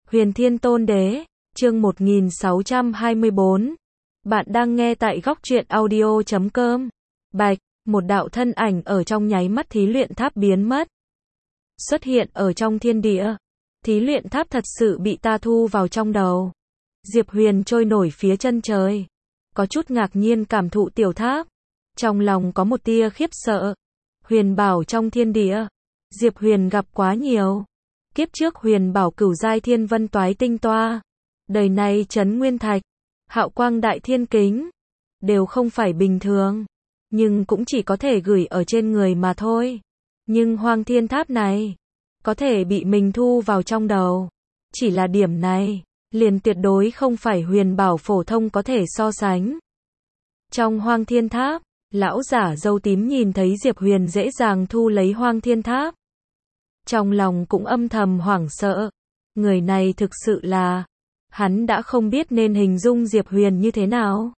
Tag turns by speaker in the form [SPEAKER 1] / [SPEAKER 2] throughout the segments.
[SPEAKER 1] Huyền Thiên Tôn Đế, chương 1624. Bạn đang nghe tại góc truyện audio.com. Bạch, một đạo thân ảnh ở trong nháy mắt thí luyện tháp biến mất. Xuất hiện ở trong thiên địa. Thí luyện tháp thật sự bị ta thu vào trong đầu. Diệp Huyền trôi nổi phía chân trời. Có chút ngạc nhiên cảm thụ tiểu tháp. Trong lòng có một tia khiếp sợ. Huyền bảo trong thiên địa. Diệp Huyền gặp quá nhiều. Kiếp trước huyền bảo cửu giai thiên vân toái tinh toa. Đời này trấn nguyên thạch. Hạo quang đại thiên kính. Đều không phải bình thường. Nhưng cũng chỉ có thể gửi ở trên người mà thôi. Nhưng hoang thiên tháp này. Có thể bị mình thu vào trong đầu. Chỉ là điểm này. Liền tuyệt đối không phải huyền bảo phổ thông có thể so sánh. Trong hoang thiên tháp. Lão giả râu tím nhìn thấy Diệp Huyền dễ dàng thu lấy hoang thiên tháp. Trong lòng cũng âm thầm hoảng sợ. Người này thực sự là... Hắn đã không biết nên hình dung Diệp Huyền như thế nào.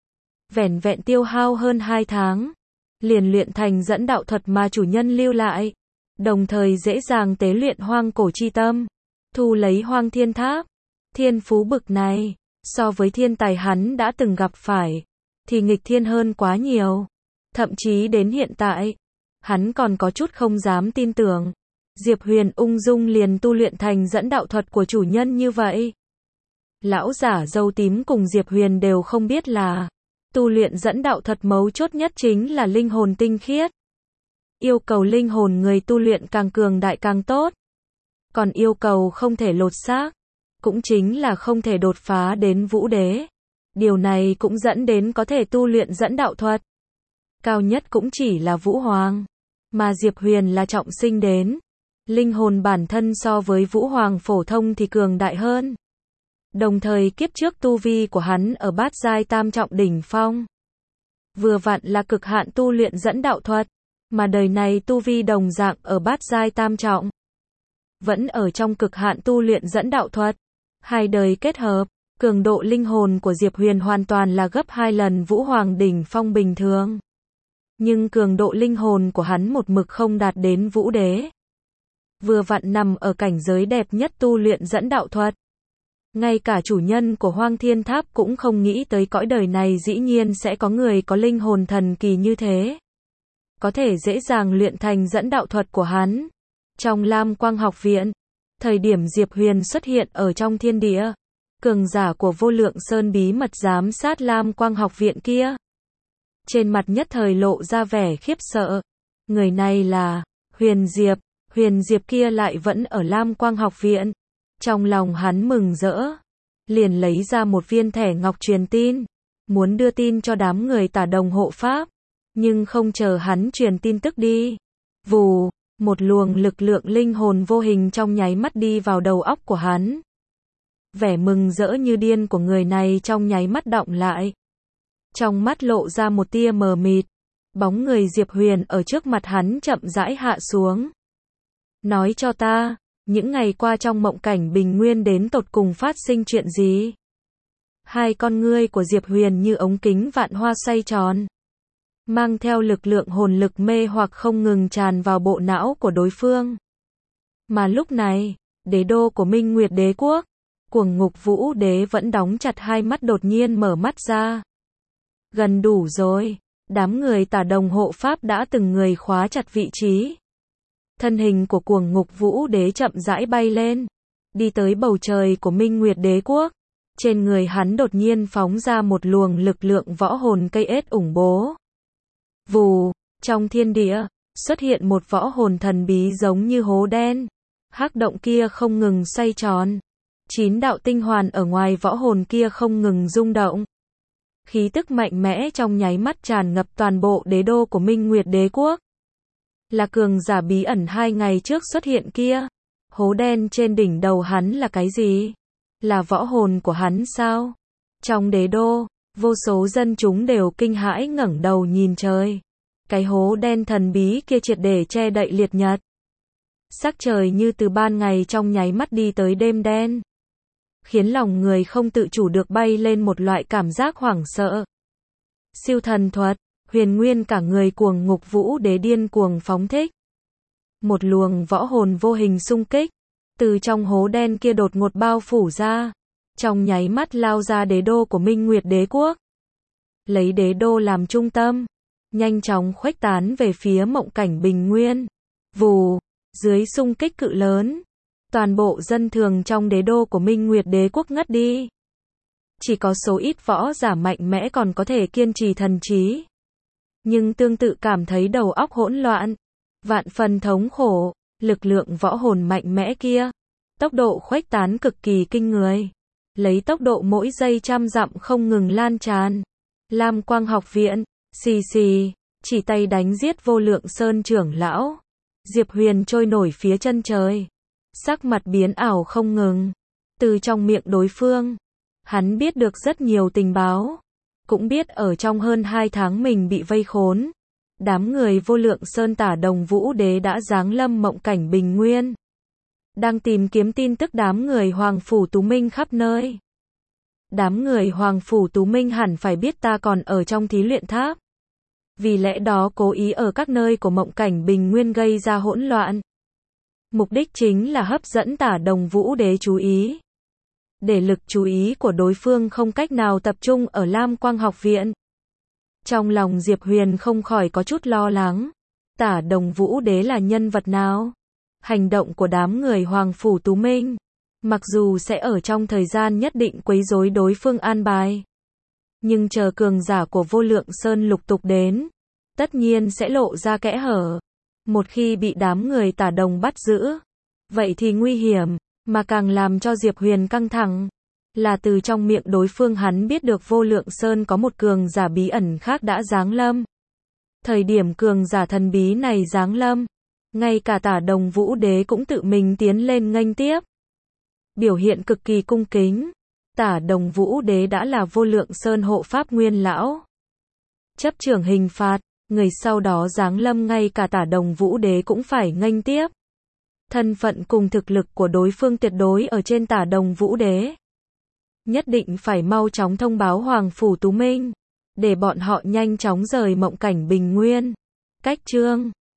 [SPEAKER 1] Vẻn vẹn tiêu hao hơn 2 tháng. Liền luyện thành dẫn đạo thuật mà chủ nhân lưu lại. Đồng thời dễ dàng tế luyện hoang cổ chi tâm. Thu lấy hoang thiên tháp. Thiên phú bực này. So với thiên tài hắn đã từng gặp phải. Thì nghịch thiên hơn quá nhiều. Thậm chí đến hiện tại. Hắn còn có chút không dám tin tưởng. Diệp Huyền ung dung liền tu luyện thành dẫn đạo thuật của chủ nhân như vậy. Lão giả râu tím cùng Diệp Huyền đều không biết là tu luyện dẫn đạo thuật mấu chốt nhất chính là linh hồn tinh khiết. Yêu cầu linh hồn người tu luyện càng cường đại càng tốt. Còn yêu cầu không thể lột xác, cũng chính là không thể đột phá đến vũ đế. Điều này cũng dẫn đến có thể tu luyện dẫn đạo thuật. Cao nhất cũng chỉ là vũ hoàng. Mà Diệp Huyền là trọng sinh đến. Linh hồn bản thân so với vũ hoàng phổ thông thì cường đại hơn. Đồng thời kiếp trước tu vi của hắn ở bát giai tam trọng đỉnh phong. Vừa vặn là cực hạn tu luyện dẫn đạo thuật. Mà đời này tu vi đồng dạng ở bát giai tam trọng. Vẫn ở trong cực hạn tu luyện dẫn đạo thuật. Hai đời kết hợp, cường độ linh hồn của Diệp Huyền hoàn toàn là gấp 2 lần vũ hoàng đỉnh phong bình thường. Nhưng cường độ linh hồn của hắn một mực không đạt đến vũ đế. Vừa vặn nằm ở cảnh giới đẹp nhất tu luyện dẫn đạo thuật. Ngay cả chủ nhân của hoang thiên tháp cũng không nghĩ tới cõi đời này dĩ nhiên sẽ có người có linh hồn thần kỳ như thế. Có thể dễ dàng luyện thành dẫn đạo thuật của hắn. Trong Lam Quang học viện, thời điểm Diệp Huyền xuất hiện ở trong thiên địa, cường giả của Vô Lượng Sơn bí mật giám sát Lam Quang học viện kia. Trên mặt nhất thời lộ ra vẻ khiếp sợ. Người này là Huyền Diệp. Huyền Diệp kia lại vẫn ở Lam Quang học viện. Trong lòng hắn mừng rỡ. Liền lấy ra một viên thẻ ngọc truyền tin. Muốn đưa tin cho đám người Tả Đồng hộ pháp. Nhưng không chờ hắn truyền tin tức đi. Vù, một luồng lực lượng linh hồn vô hình trong nháy mắt đi vào đầu óc của hắn. Vẻ mừng rỡ như điên của người này trong nháy mắt đọng lại. Trong mắt lộ ra một tia mờ mịt. Bóng người Diệp Huyền ở trước mặt hắn chậm rãi hạ xuống. Nói cho ta, những ngày qua trong mộng cảnh bình nguyên đến tột cùng phát sinh chuyện gì? Hai con ngươi của Diệp Huyền như ống kính vạn hoa xoay tròn. Mang theo lực lượng hồn lực mê hoặc không ngừng tràn vào bộ não của đối phương. Mà lúc này, đế đô của Minh Nguyệt Đế Quốc, Cuồng Ngục Vũ Đế vẫn đóng chặt hai mắt đột nhiên mở mắt ra. Gần đủ rồi, đám người Tả Đồng hộ pháp đã từng người khóa chặt vị trí. Thân hình của Cuồng Ngục Vũ Đế chậm rãi bay lên, đi tới bầu trời của Minh Nguyệt Đế Quốc. Trên người hắn đột nhiên phóng ra một luồng lực lượng võ hồn cây ết ủng bố. Vù, trong thiên địa, xuất hiện một võ hồn thần bí giống như hố đen. Hắc động kia không ngừng xoay tròn. 9 đạo tinh hoàn ở ngoài võ hồn kia không ngừng rung động. Khí tức mạnh mẽ trong nháy mắt tràn ngập toàn bộ đế đô của Minh Nguyệt Đế Quốc. Là cường giả bí ẩn 2 ngày trước xuất hiện kia. Hố đen trên đỉnh đầu hắn là cái gì? Là võ hồn của hắn sao? Trong đế đô, vô số dân chúng đều kinh hãi ngẩng đầu nhìn trời. Cái hố đen thần bí kia triệt để che đậy liệt nhật. Sắc trời như từ ban ngày trong nháy mắt đi tới đêm đen. Khiến lòng người không tự chủ được bay lên một loại cảm giác hoảng sợ. Siêu thần thuật, huyền nguyên cả người Cuồng Ngục Vũ Đế điên cuồng phóng thích. Một luồng võ hồn vô hình xung kích. Từ trong hố đen kia đột ngột bao phủ ra, trong nháy mắt lao ra đế đô của Minh Nguyệt Đế quốc. Lấy đế đô làm trung tâm, nhanh chóng khuếch tán về phía Mộng Cảnh Bình Nguyên. Vù, dưới xung kích cự lớn, toàn bộ dân thường trong đế đô của Minh Nguyệt Đế quốc ngất đi. Chỉ có số ít võ giả mạnh mẽ còn có thể kiên trì thần trí. Nhưng tương tự cảm thấy đầu óc hỗn loạn, vạn phần thống khổ, lực lượng võ hồn mạnh mẽ kia. Tốc độ khuếch tán cực kỳ kinh người. Lấy tốc độ mỗi giây trăm dặm không ngừng lan tràn. Lam Quang học viện, xì xì, chỉ tay đánh giết Vô Lượng Sơn trưởng lão. Diệp Huyền trôi nổi phía chân trời. Sắc mặt biến ảo không ngừng. Từ trong miệng đối phương, hắn biết được rất nhiều tình báo. Cũng biết ở trong hơn 2 tháng mình bị vây khốn. Đám người Vô Lượng Sơn Tả Đồng Vũ Đế đã giáng lâm Mộng Cảnh Bình Nguyên. Đang tìm kiếm tin tức đám người Hoàng Phủ Tú Minh khắp nơi. Đám người Hoàng Phủ Tú Minh hẳn phải biết ta còn ở trong thí luyện tháp. Vì lẽ đó cố ý ở các nơi của Mộng Cảnh Bình Nguyên gây ra hỗn loạn. Mục đích chính là hấp dẫn Tả Đồng Vũ Đế chú ý. Để lực chú ý của đối phương không cách nào tập trung ở Lam Quang học viện. Trong lòng Diệp Huyền không khỏi có chút lo lắng. Tả Đồng Vũ Đế là nhân vật nào? Hành động của đám người Hoàng Phủ Tú Minh, mặc dù sẽ ở trong thời gian nhất định quấy rối đối phương an bài. Nhưng chờ cường giả của Vô Lượng Sơn lục tục đến, tất nhiên sẽ lộ ra kẽ hở. Một khi bị đám người Tả Đồng bắt giữ, vậy thì nguy hiểm, mà càng làm cho Diệp Huyền căng thẳng. Là từ trong miệng đối phương hắn biết được Vô Lượng Sơn có một cường giả bí ẩn khác đã giáng lâm. Thời điểm cường giả thần bí này giáng lâm, ngay cả Tả Đồng Vũ Đế cũng tự mình tiến lên nghênh tiếp. Biểu hiện cực kỳ cung kính. Tả Đồng Vũ Đế đã là Vô Lượng Sơn hộ pháp nguyên lão. Chấp trưởng hình phạt, người sau đó giáng lâm ngay cả Tả Đồng Vũ Đế cũng phải nghênh tiếp. Thân phận cùng thực lực của đối phương tuyệt đối ở trên Tả Đồng Vũ Đế. Nhất định phải mau chóng thông báo Hoàng Phủ Tú Minh, để bọn họ nhanh chóng rời Mộng Cảnh Bình Nguyên. Cách chương